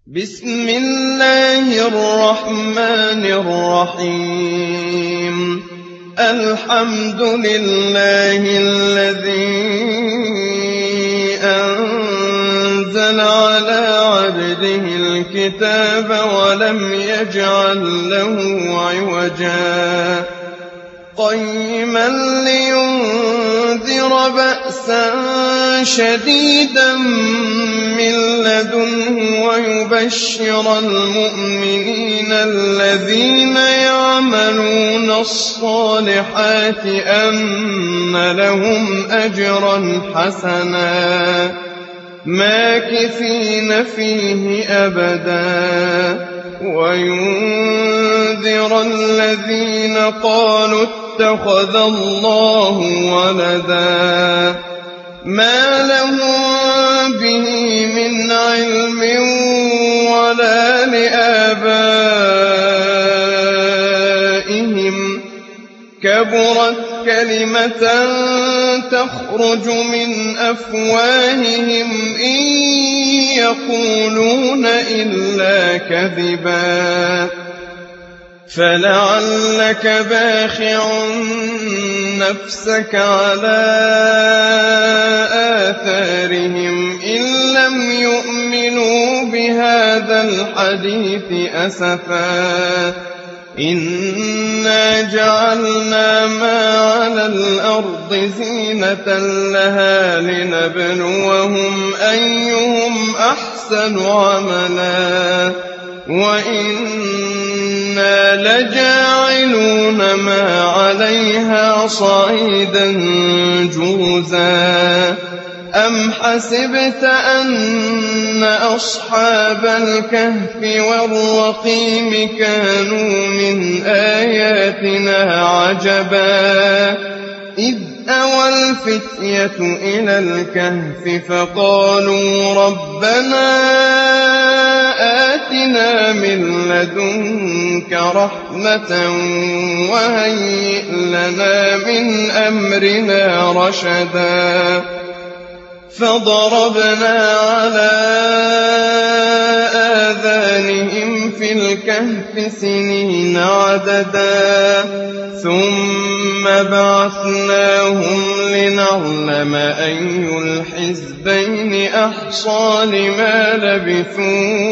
بسم الله الرحمن الرحيم الحمد لله الذي أنزل على عبده الكتاب ولم يجعل له عوجا قيما لينذر بأسا شديدا من لدنه ويبشر المؤمنين الذين يعملون الصالحات أن لهم أجرا حسنا ماكثين فيه أبدا وينذر الذين قالوا اتخذ الله ولدا ما لهم به من علم ولا لآبائهم كبرت كلمة تخرج من أفواههم إن يقولون إلا كذبا فلعلك باخع نفسك على آثارهم إن لم يؤمنوا بهذا الحديث أسفا إنا جعلنا ما على الأرض زينة لها لنبلوهم أيهم أحسن عملا وإنا لجاعلون ما عليها صعيدا جرزا أم حسبت أن أصحاب الكهف والرقيم كانوا من آياتنا عجبا إذ أوى الفتية إلى الكهف فقالوا ربنا آتنا من لدنك رحمة وهيئ لنا من أمرنا رشدا فضربنا على آذانهم في الكهف سنين عددا ثم بعثناهم لنعلم أي الحزبين أحصى لما لبثوا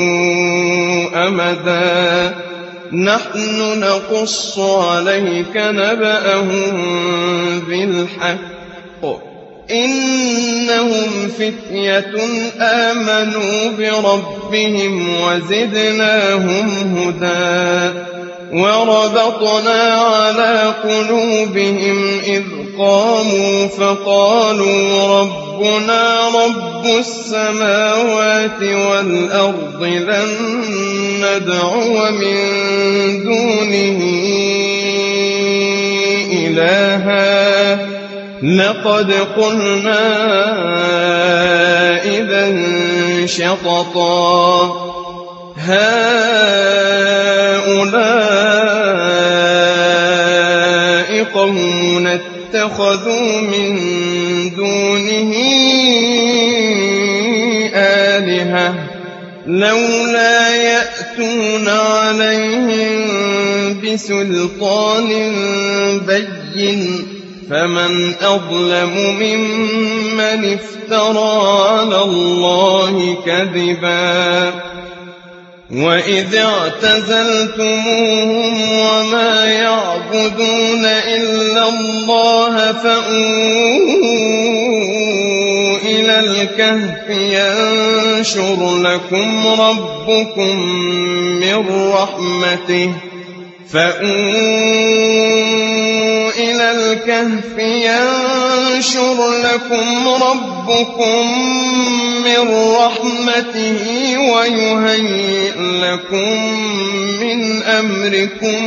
أمدا نحن نقص عليك نبأهم بالحق إنهم فتية آمنوا بربهم وزدناهم هدى وربطنا على قلوبهم إذ قاموا فقالوا ربنا رب السماوات والأرض لن ندعو من دونه إلها لقد قلنا إذا شططا هؤلاء قوم اتخذوا من دونه آلهة لولا يأتون عليهم بسلطان بين فمن أظلم ممن افترى على الله كذبا وإذ اعتزلتموهم وما يعبدون إلا الله فأووا إلى الكهف ينشر لكم ربكم من رحمته إلى الكهف ينشر لكم ربكم من رحمته ويهيئ لكم من أمركم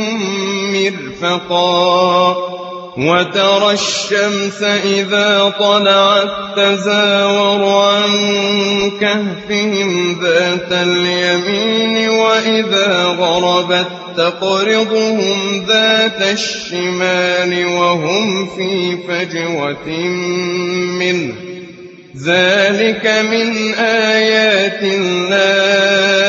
مرفقا وترى الشمس إذا طلعت تزاور عن كهفهم ذات اليمين وإذا غربت تقرضهم ذات الشمال وهم في فجوة منه ذلك من آيات الله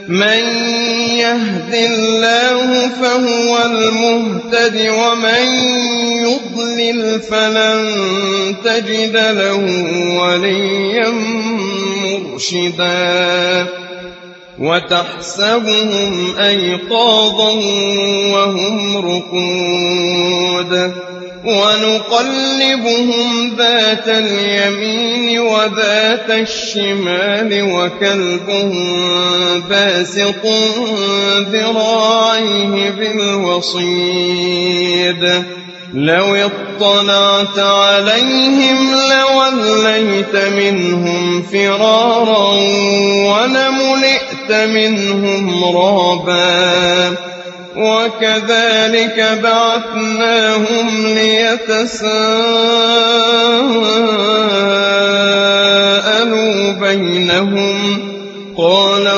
من يهد الله فهو المهتد ومن يضلل فلن تجد له وليا مرشدا وتحسبهم أيقاظا وهم رقود ونقلبهم ذات اليمين وذات الشمال وكلبهم باسط ذراعيه بالوصيد لو اطلعت عليهم لوليت منهم فرارا ولملئت منهم رعبا وكذلك بعثناهم ليتساءلوا بينهم قال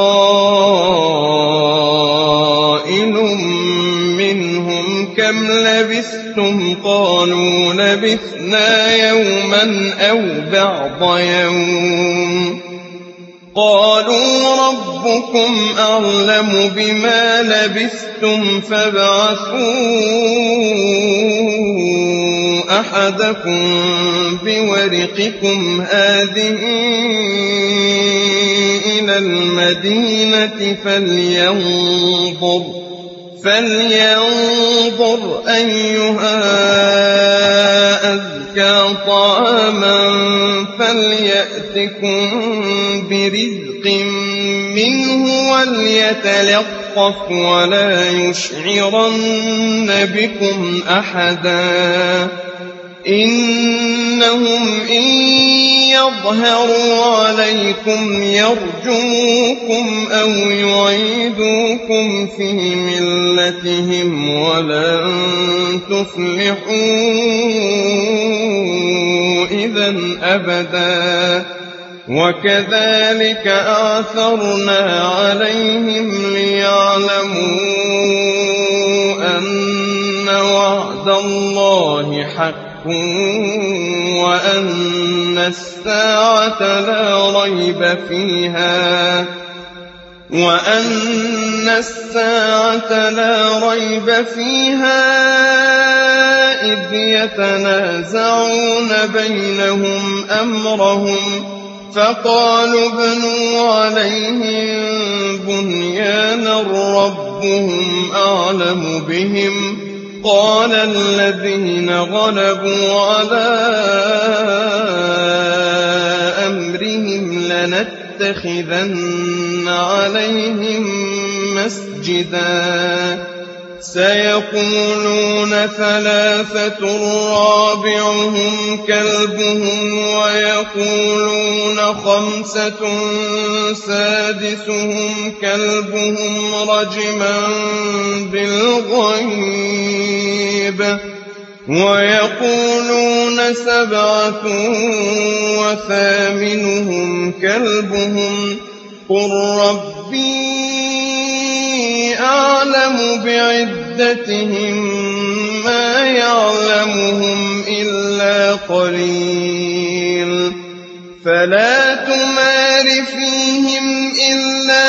قائل منهم كم لبثتم قالوا لبثنا يوما أو بعض يوم قالوا ربكم أعلم بما لبثتم فابعثوا أحدكم بورقكم هذه إلى المدينة فلينظر أيها أزكى طعاما فليأتكم برزق منه وليتلطف ولا يشعرن بكم أحدا إنهم إن يظهروا عليكم يرجموكم أو يعيدوكم في ملتهم ولن تفلحوا إذا أبدا وكذلك أعثرنا عليهم ليعلموا أن وعد الله حق وأن الساعة لا ريب فيها إذ يتنازعون بينهم أمرهم فقالوا ابنوا عليهم بنيانا ربهم أعلم بهم قال الذين غلبوا على أمرهم لنتخذن عليهم مسجدا سيقولون ثلاثة رابعهم كلبهم ويقولون خمسة سادسهم كلبهم رجما بالغيب ويقولون سبعة وثامنهم كلبهم قل ربي أعلم بعدتهم ما يعلمهم إلا قليل فلا تمار فيهم إلا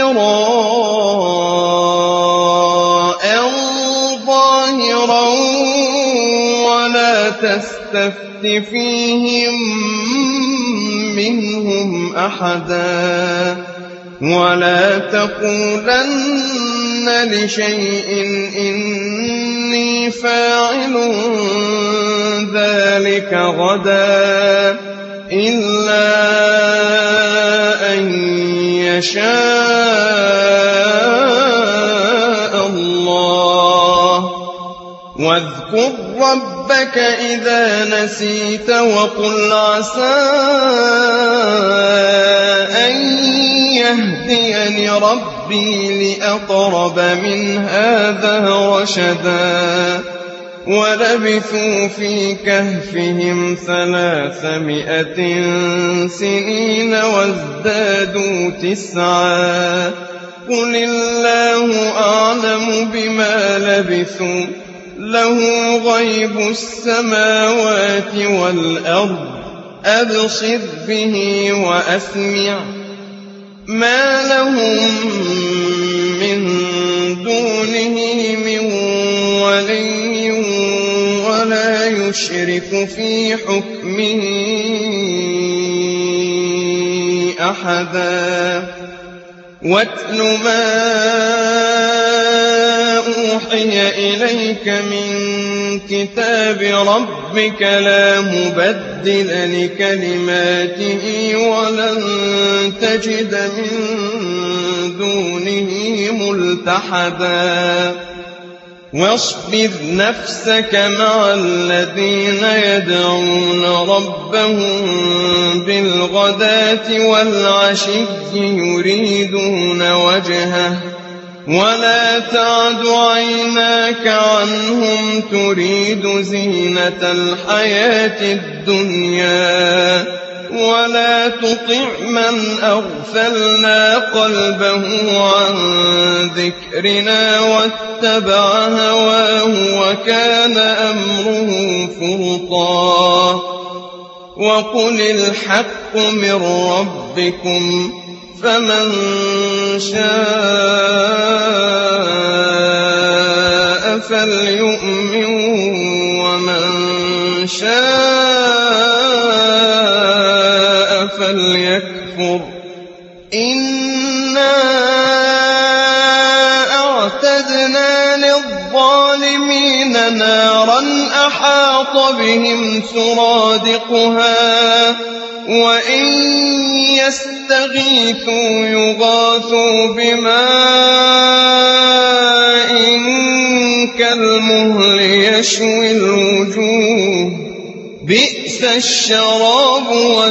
مراء ظاهرا ولا تستفت فيهم منهم أحدا ولا تقولن لشيء إني فاعل ذلك غدا إلا أن يشاء الله واذكر ربك إذا نسيت وقل عسى أن يهديني ربي لأقرب من هذا رشدا ولبثوا في كهفهم 300 سنين وازدادوا 9 قل الله أعلم بما لبثوا له غيب السماوات والأرض أبصر به وأسمع ما لهم من دونه من ولي ولا يشرك في حكمه أحدا واتل ما أوحي إليك من كتاب ربك لا مبدل لكلماته ولن تجد من دونه ملتحدا واصبر نفسك مع الذين يدعون ربهم بالغداة والعشي يريدون وجهه ولا تعد عيناك عنهم تريد زينة الحياة الدنيا ولا تطع من أغفلنا قلبه عن ذكرنا واتبع هواه وكان أمره فرطا وقل الحق من ربكم فمن شاء فليؤمن ومن شاء فليكفر إنا أعتدنا للظالمين نارا أحاط بهم سرادقها وإن يستغيثوا يغاثوا بماء كالمهل يشوي الوجوه بئس الشراب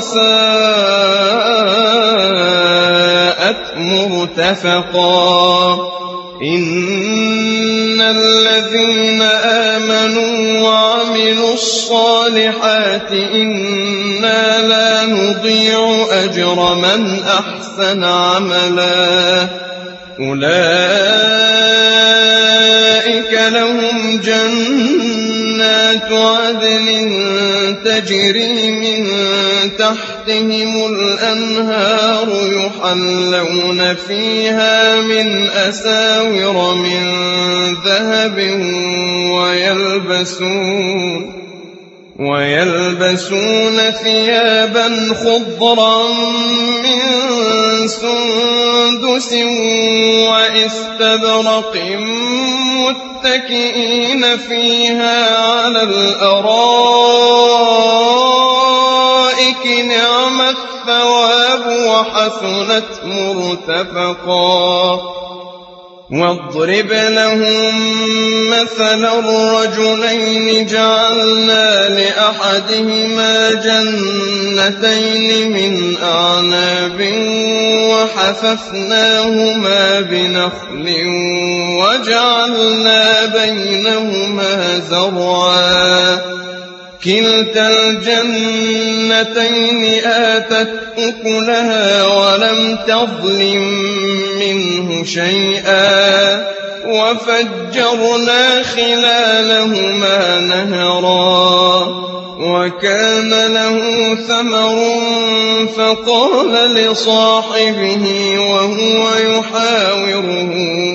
وساءت مرتفقا إن الذين آمنوا وعملوا الصالحات إنا لا نضيع أجر من أحسن عملا أولئك لهم جنات عدن تجري من تحتهم الأنهار يحلون فيها من أساور من ذهب ويلبسون ثيابا خضرا من سندس واستبرق متكئين فيها على الأرائك نعم الثواب وحسنت مرتفقا واضرب لهم مثلا الرجلين جعلنا لأحدهما جنتين من أعناب وحففناهما بنخل وجعلنا بينهما زرعا كلتا الجنتين آتت أكلها ولم تظلم منه شيئا وفجرنا خلالهما نهرا وكان له ثمر فقال لصاحبه وهو يحاوره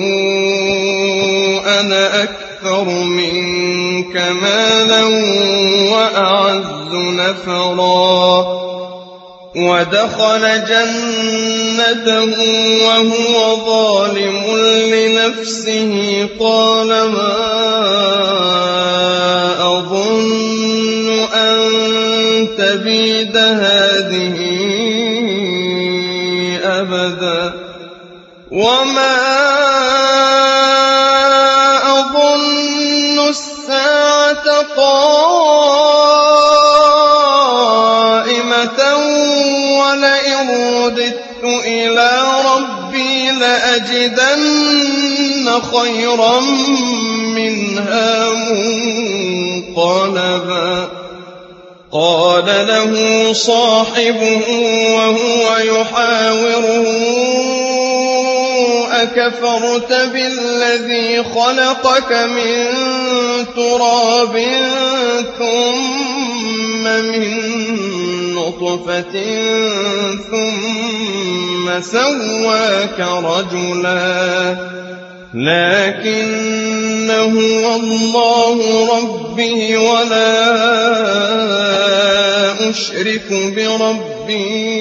أنا أكثر منك مالا وأعز نفرا ودخل جنته وهو ظالم لنفسه قال ما أظن أن تبيد هذه أبدا وما أظن الساعة قائمة ولئن رددت إلى ربي لأجدن خيرا منها منقلبا قال له صاحبه وهو يحاوره أكفرت بالذي خلقك من تراب ثم من نطفة ثم سواك رجلا لكن هو الله ربي ولا أشرك بربي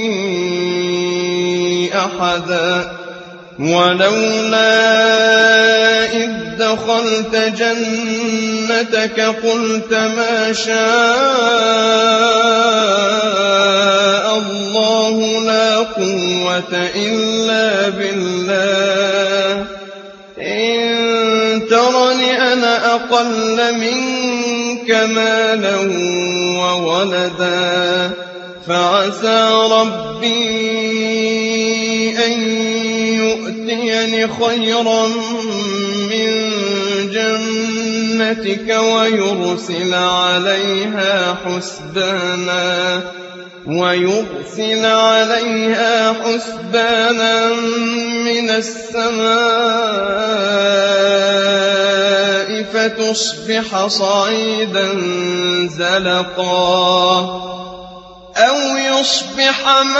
أحدا ولولا إذ دخلت جنتك قلت ما شاء الله لا قوة إلا بالله إن ترني أنا أقل منك مالا وولدا فعسى ربي أن يؤتيني خيرا من جنتك ويرسل عليها حسبانا من السماء فتصبح صعيدا زلقا أو يصبح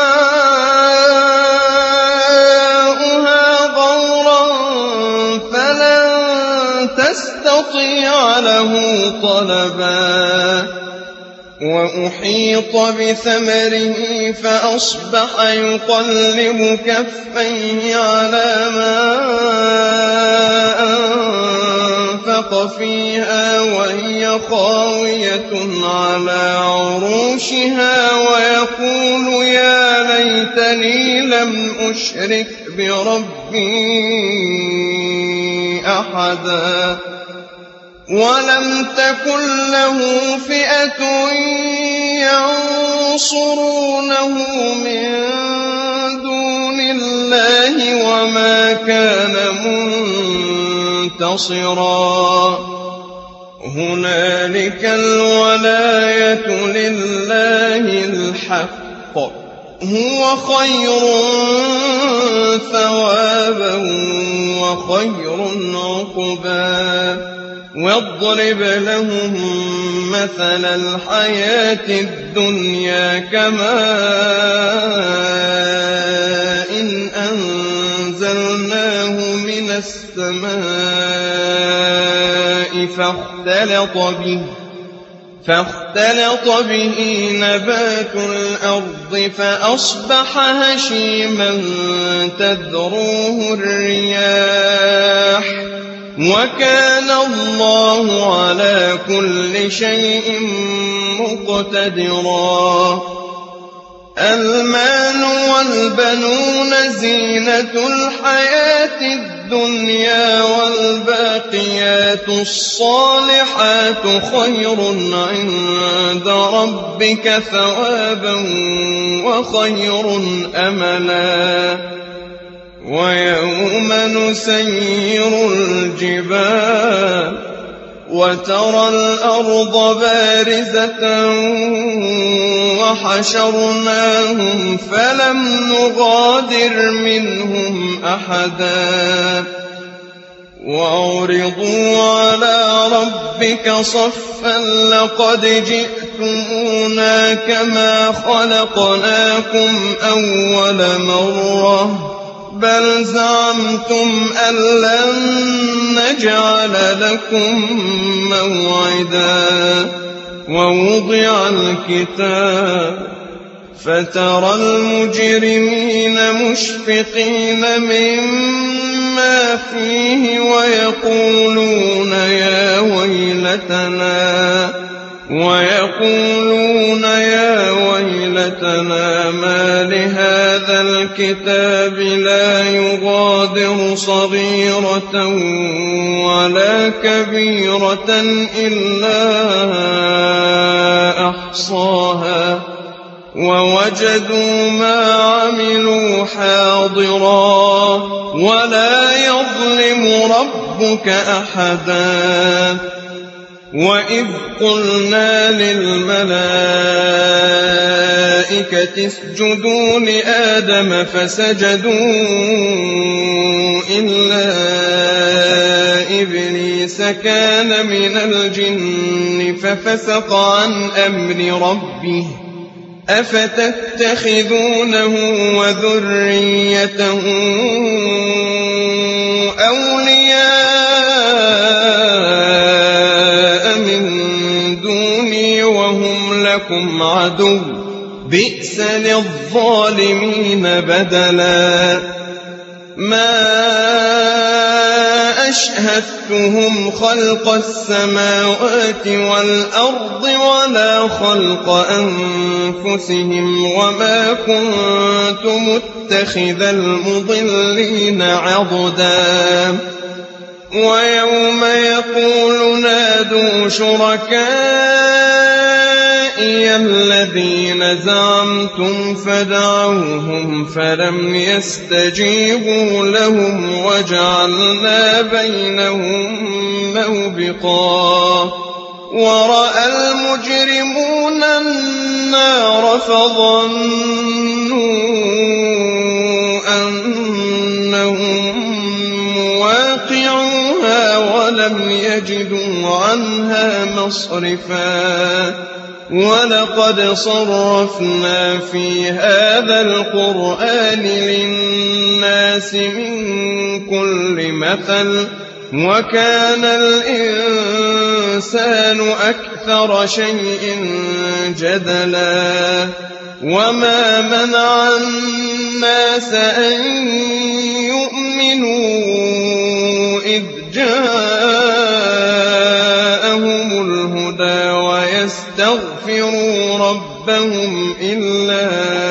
ماؤها غورا فلن تستطيع له طلبا وأحيط بثمره فأصبح يقلب كفيه على ما أنفق فيها وهي خاوية على عروشها ويقول يا ليتني لم أشرك بربي أحدا ولم تكن له فئة ينصرونه من دون الله وما كان منتصرا هنالك الولاية لله الحق هو خير ثوابا وخير عقبا واضرب لهم مثل الحياة الدنيا كماء إن أنزلناه من السماء فاختلط به نبات الأرض فأصبح هشيما تذروه الرياح وكان الله على كل شيء مقتدرا المال والبنون زينة الحياة الدنيا والباقيات الصالحات خير عند ربك ثوابا وخير أملا ويوم نسير الجبال وترى الأرض بارزة وحشرناهم فلم نغادر منهم أحدا وعرضوا على ربك صفا لقد جئتمونا كما خلقناكم أول مرة بل زعمتم أن لن نجعل لكم موعدا ووضع الكتاب فترى المجرمين مشفقين مما فيه ويقولون يا ويلتنا ما لهذا الكتاب لا يغادر صغيرة ولا كبيرة إلا أحصاها ووجدوا ما عملوا حاضرا ولا يظلم ربك أحدا وإذ قلنا للملائكة اسجدوا لآدم فسجدوا إلا إبليس كان من الجن ففسق عن أمر ربه أفتتخذونه وذريته أولياء من دوني وهم لكم عدو بئس للظالمين بدلا ما أشهدتهم خلق السماوات والأرض ولا خلق أنفسهم وما كنت متخذ المضلين عضدا ويوم يقول نادوا شركائي الذين زعمتم فدعوهم فلم يستجيبوا لهم وجعلنا بينهم موبقا ورأى المجرمون النار فظنوا أنهم مواقعوها ولم يجدوا عنها مصرفا ولقد صرفنا في هذا القرآن للناس من كل مثل وكان الإنسان أكثر شيء جدلا وما منع الناس أن يؤمنوا إذ جاءهم الهدى ويستغفروا ربهم إلا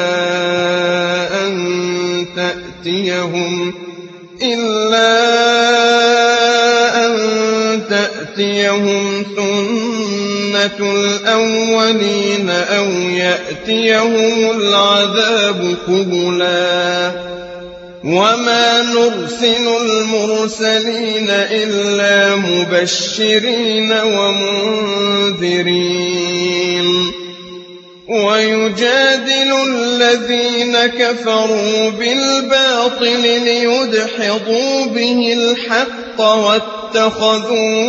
أن تأتيهم سنة الأولين أو يأتيهم العذاب قبلا وما نرسل المرسلين إلا مبشرين ومنذرين ويجادل الذين كفروا بالباطل ليدحضوا به الحق واتخذوا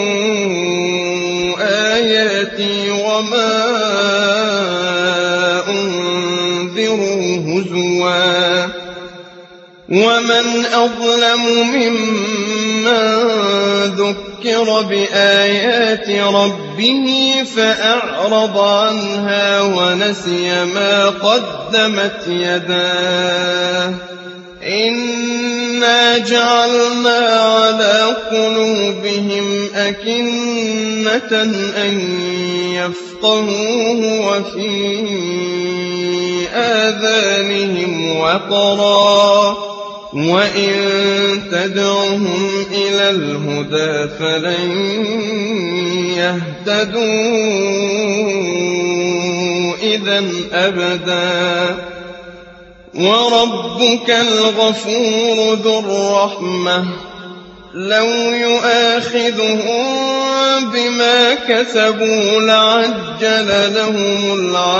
آياتي وما أنذروا هزوا ومن أظلم ممن ذكر بآيات ربه فأعرض عنها ونسي ما قدمت يداه إنا جعلنا على قلوبهم أكنة أن يفقهوه وفي آذانهم وقرا وإن تدعهم إلى الهدى فلن يهتدوا إذا أبدا وربك الغفور ذو الرحمة لو يؤاخذهم بما كسبوا لعجل لهم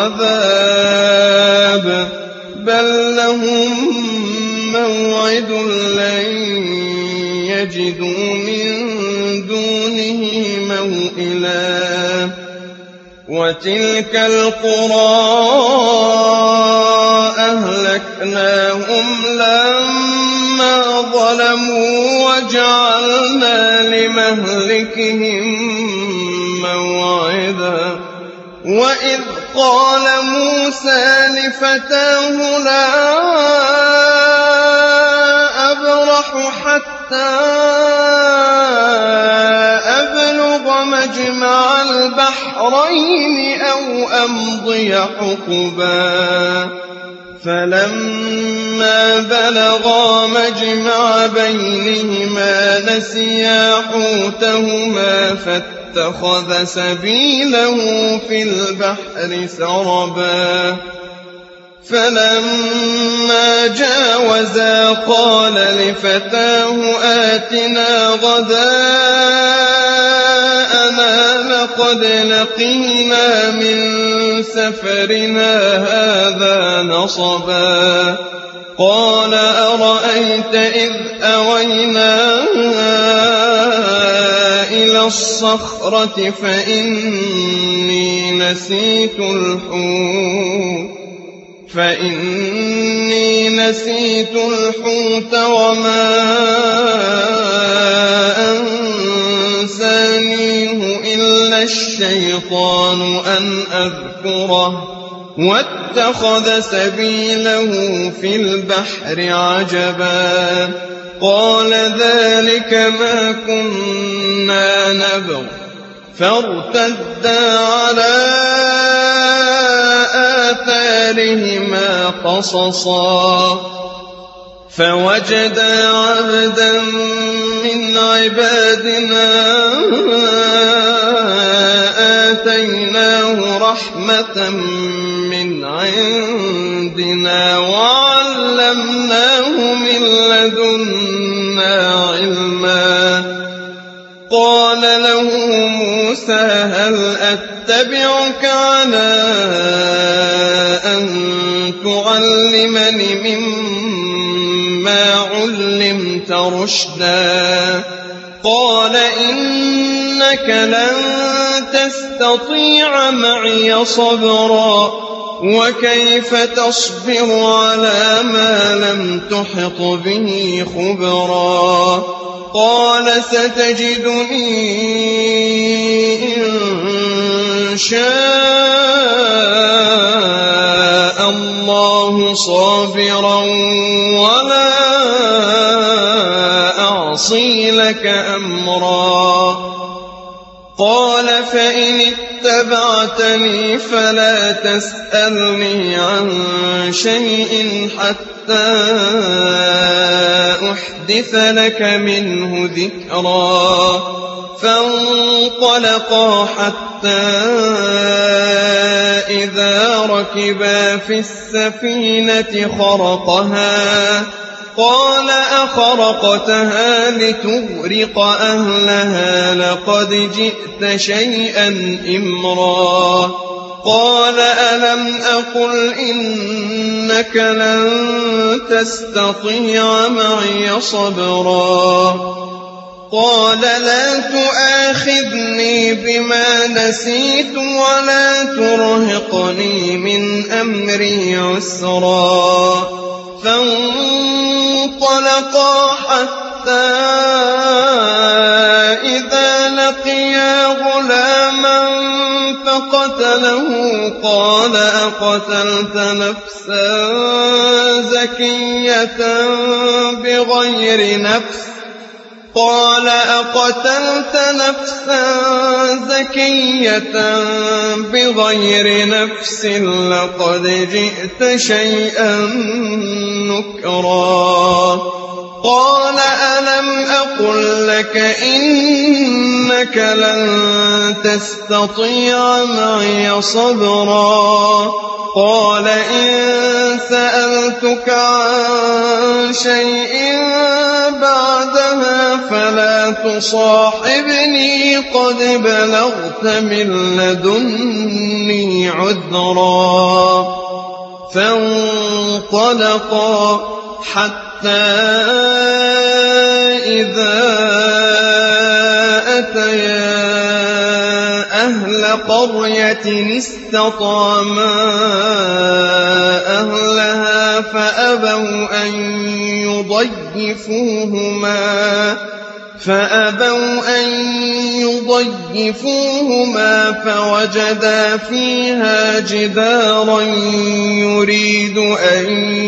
العذاب بل لهم موعد لن يجدوا من دونه موئلا وتلك القرى أهلكناهم لما ظلموا وجعلنا لمهلكهم موعدا وإذ قال موسى لفتاه لا أبرح حتى أبلغ مجمع البحرين أو أمضي حقبا فلما بلغا مجمع بينهما نسيا حوتهما فاتخذ سبيله في البحر سربا فلما جاوزا قال لفتاه آتنا غداءنا لقد لقينا من سفرنا هذا نصبا قال أرأيت إذ أوينا إلى الصخرة فإني نسيت الحوت وما أنسانيه إلا الشيطان أن أذكره واتخذ سبيله في البحر عجبا قال ذلك ما كنا نبغ فارتدا على آثارهما قصصا فوجدا عبدا من عبادنا آتيناه رحمة من عندنا وعلمناه من لدنا علما قال له موسى هل أتبعك على أن تعلمني مما علمت رشدا قال إنك لن تستطيع معي صبرا وكيف تصبر على ما لم تحط به خبرا قال ستجدني إن شاء الله صابرا ولا أعصي لك أمرا قال فإن اتبعتني فلا تسألني عن شيء حتى أحدث لك منه ذكرا فانطلقا حتى إذا ركبا في السفينة خرقها قال أخرقتها لتغرق أهلها لقد جئت شيئا إمرا قال ألم أقل إنك لن تستطيع معي صبرا قال لا تؤاخذني بما نسيت ولا ترهقني من أمري عسرا فانطلقا حتى إذا لقيا غلاما فقتله قال أقتلت نفسا زكية بغير نفس لقد جئت شيئا نكرا قال ألم أقل لك إنك لن تستطيع معي صبرا قال إن سألتك عن شيء بعدها فلا تصاحبني قد بلغت من لدني عذرا فانطلقا حتى إذا أتيا أهل قرية استطعما أهلها فأبوا أن يضيفوهما فوجدا فيها جدارا يريد أن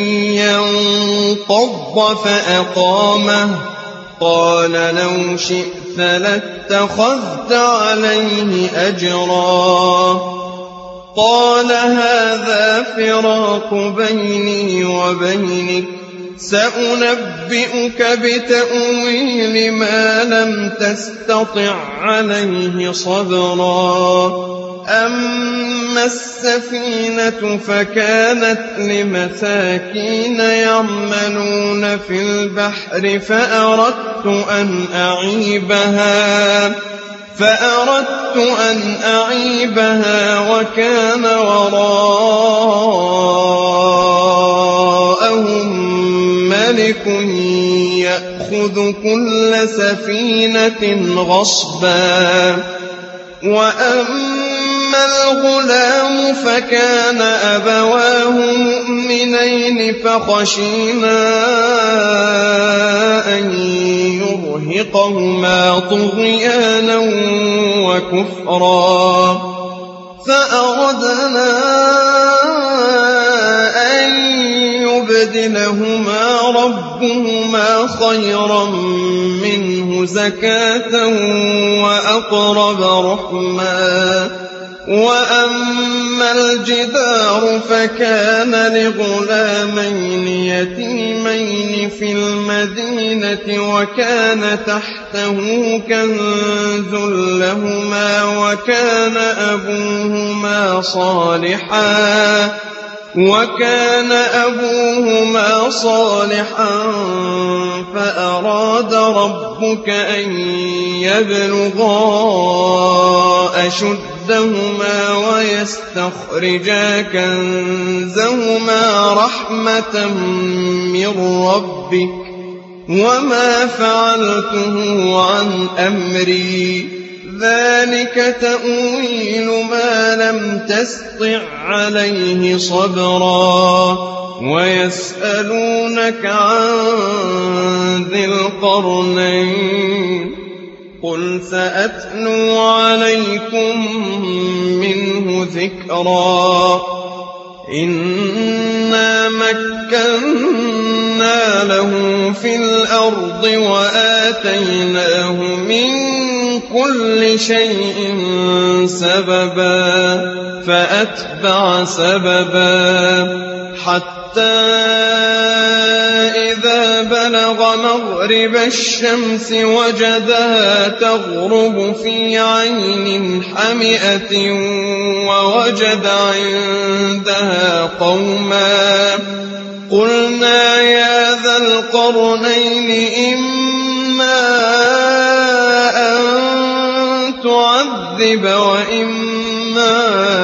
ينقض فأقامه قال لو شئت لاتخذت عليه أجرا قال هذا فراق بيني وبينك سأنبئك بتأويل ما لم تستطع عليه صبرا أما السفينة فكانت لمساكين يعملون في البحر فأردت أن أعيبها وكان وراءهم ملك يأخذ كل سفينة غصبا. وأما الغلام فكان أبواه مؤمنين فخشينا أن يرهقهما طغيانا وكفرا، فأردنا أن يبدلهما ربهما خيرا منه زكاة وأقرب رحما. وأما الجدار فكان لغلامين يتيمين في المدينة وكان تحته كنز لهما وكان أبوهما صالحا فأراد ربك أن يبلغا أشدهما ويستخرجا كنزهما رحمة من ربك وما فعلته عن أمري ذلك تأويل ما لم تسطع عليه صبرا. ويسألونك عن ذي القرنين قل سأتلو عليكم منه ذكرا. إنا مكنا له في الأرض وآتيناه من كل شيء سببا فأتبع سببا حتى إذا بلغ مغرب الشمس وجدها تغرب في عين حمئة ووجد عندها قوما قلنا يا ذا القرنين إما أن تعذب وإما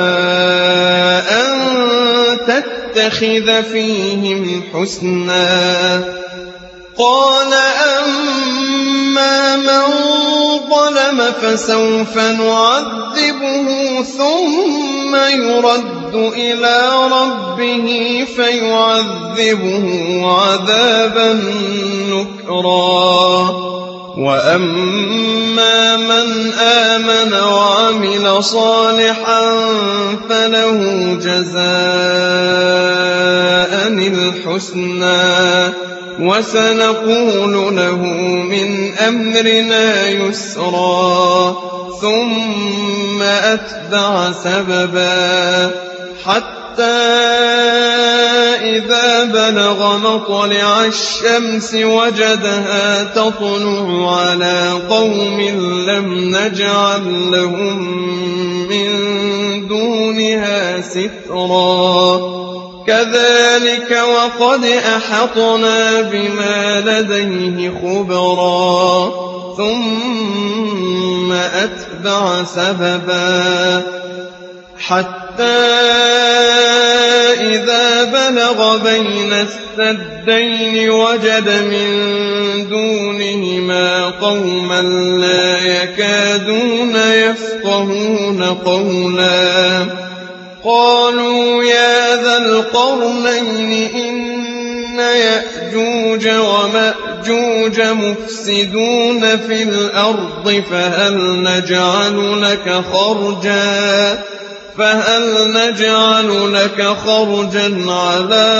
أن تتخذ فيهم حسنا. قال أما من ظلم فسوف نعذبه ثم يرد إلى ربه فيعذبه عذابا نكرا. وأما من آمن وعمل صالحا فله جزاء الحسنى وسنقول له من أمرنا يسرا. ثم أتبع سببا حتى إذا بلغ مطلع الشمس وجدها تطلع على قوم لم نجعل لهم من دونها سترا. كذلك وقد أحطنا بما لديه خبرا. ثم أتبع سببا حتى إذا بلغ بين السدين وجد من دونهما قوما لا يكادون يفقهون قولا. قالوا يا ذا القرنين إن يأجوج ومأجوج مفسدون في الأرض فهل نجعل لك خرجا على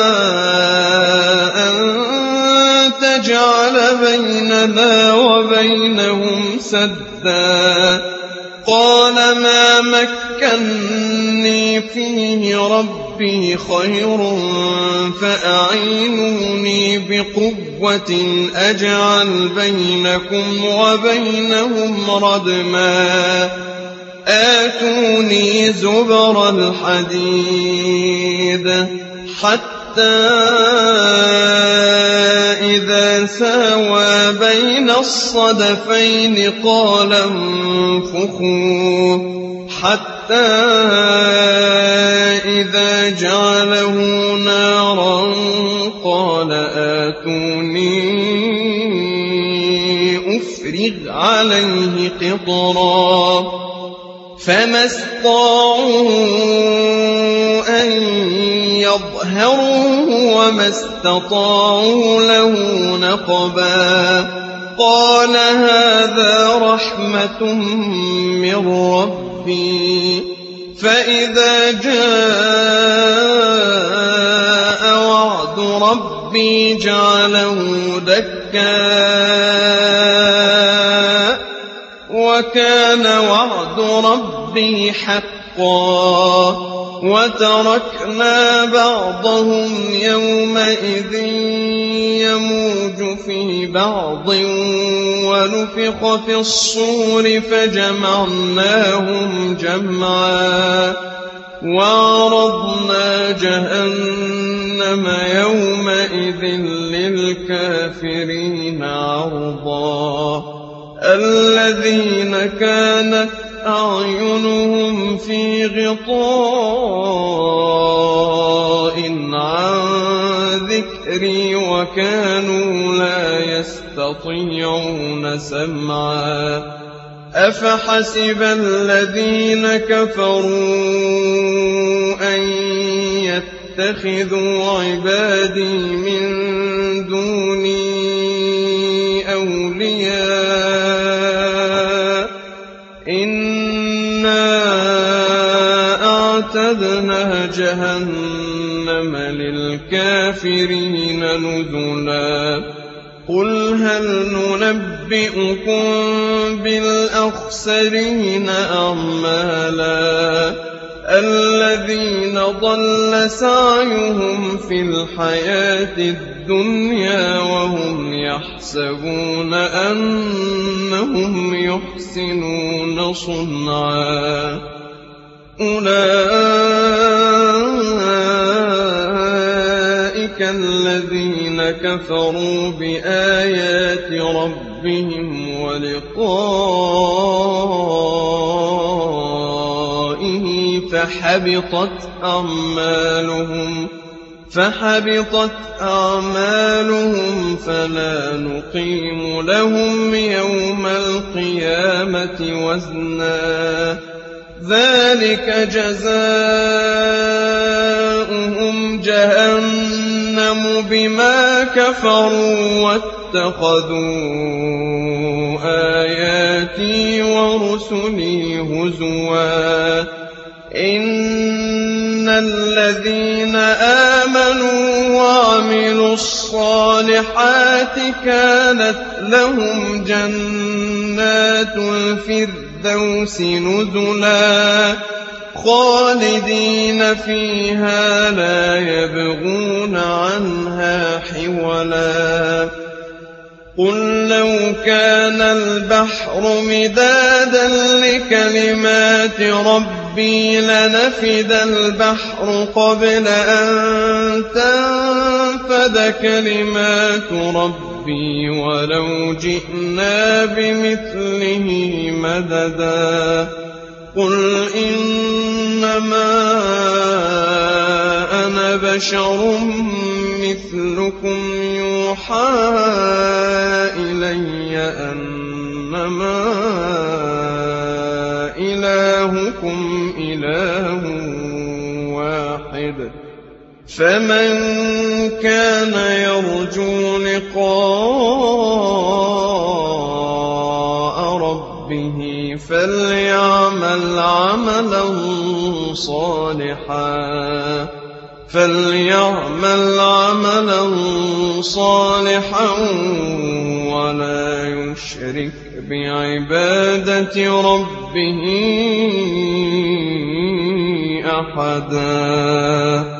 أن تجعل بيننا وبينهم سدا. قال ما مكني فيه ربي خير فأعينوني بقوة أجعل بينكم وبينهم ردما. آتوني زبر الحديد حتى إذا ساوى بين الصدفين قال انفخوا حتى إذا جعله نارا قال أفرغ عليه قطرا فما استطاعوا أن يظهروه وما استطاعوا له نقبا قال هذا رحمة من ربي فإذا جاء وعد ربي جعله دكا وكان وعد ربي حقا وتركنا بعضهم يومئذ يموج في بعض ونفخ في الصور فجمعناهم جمعا وعرضنا جهنم يومئذ للكافرين عرضا الذين كانت أعينهم في غطاء عن ذكري وكانوا لا يستطيعون سمعا أفحسب الذين كفروا أن يتخذوا عبادي من دوني أولياء إنا أعتدنا جهنم للكافرين نزلا قل هل ننبئكم بالأخسرين أعمالا الذين ضل سعيهم في الحياة الدنيا وهم يحسبون أنهم يحسنون صنعا أولئك الذين كفروا بآيات ربهم ولقائه فحبطت أعمالهم فلا نقيم لهم يوم القيامة وزنا ذلك جزاؤهم جهنم بما كفروا واتخذوا آياتي ورسلي هزوا إن الذين آمنوا وعملوا الصالحات كانت لهم جنات الفردوس نزلا خالدين فيها لا يبغون عنها حولا قل لو كان البحر مدادا لكلمات ربي لنفد البحر قبل أن تنفد كلمات ربي ولو جئنا بمثله مددا قل إنما أنا بشر مثلكم يوحى إلي أنما إلهكم إله واحد فمن كان يرجو لقاء ربه فليعمل عملا صالحا ولا يشرك بعبادة ربه أحدا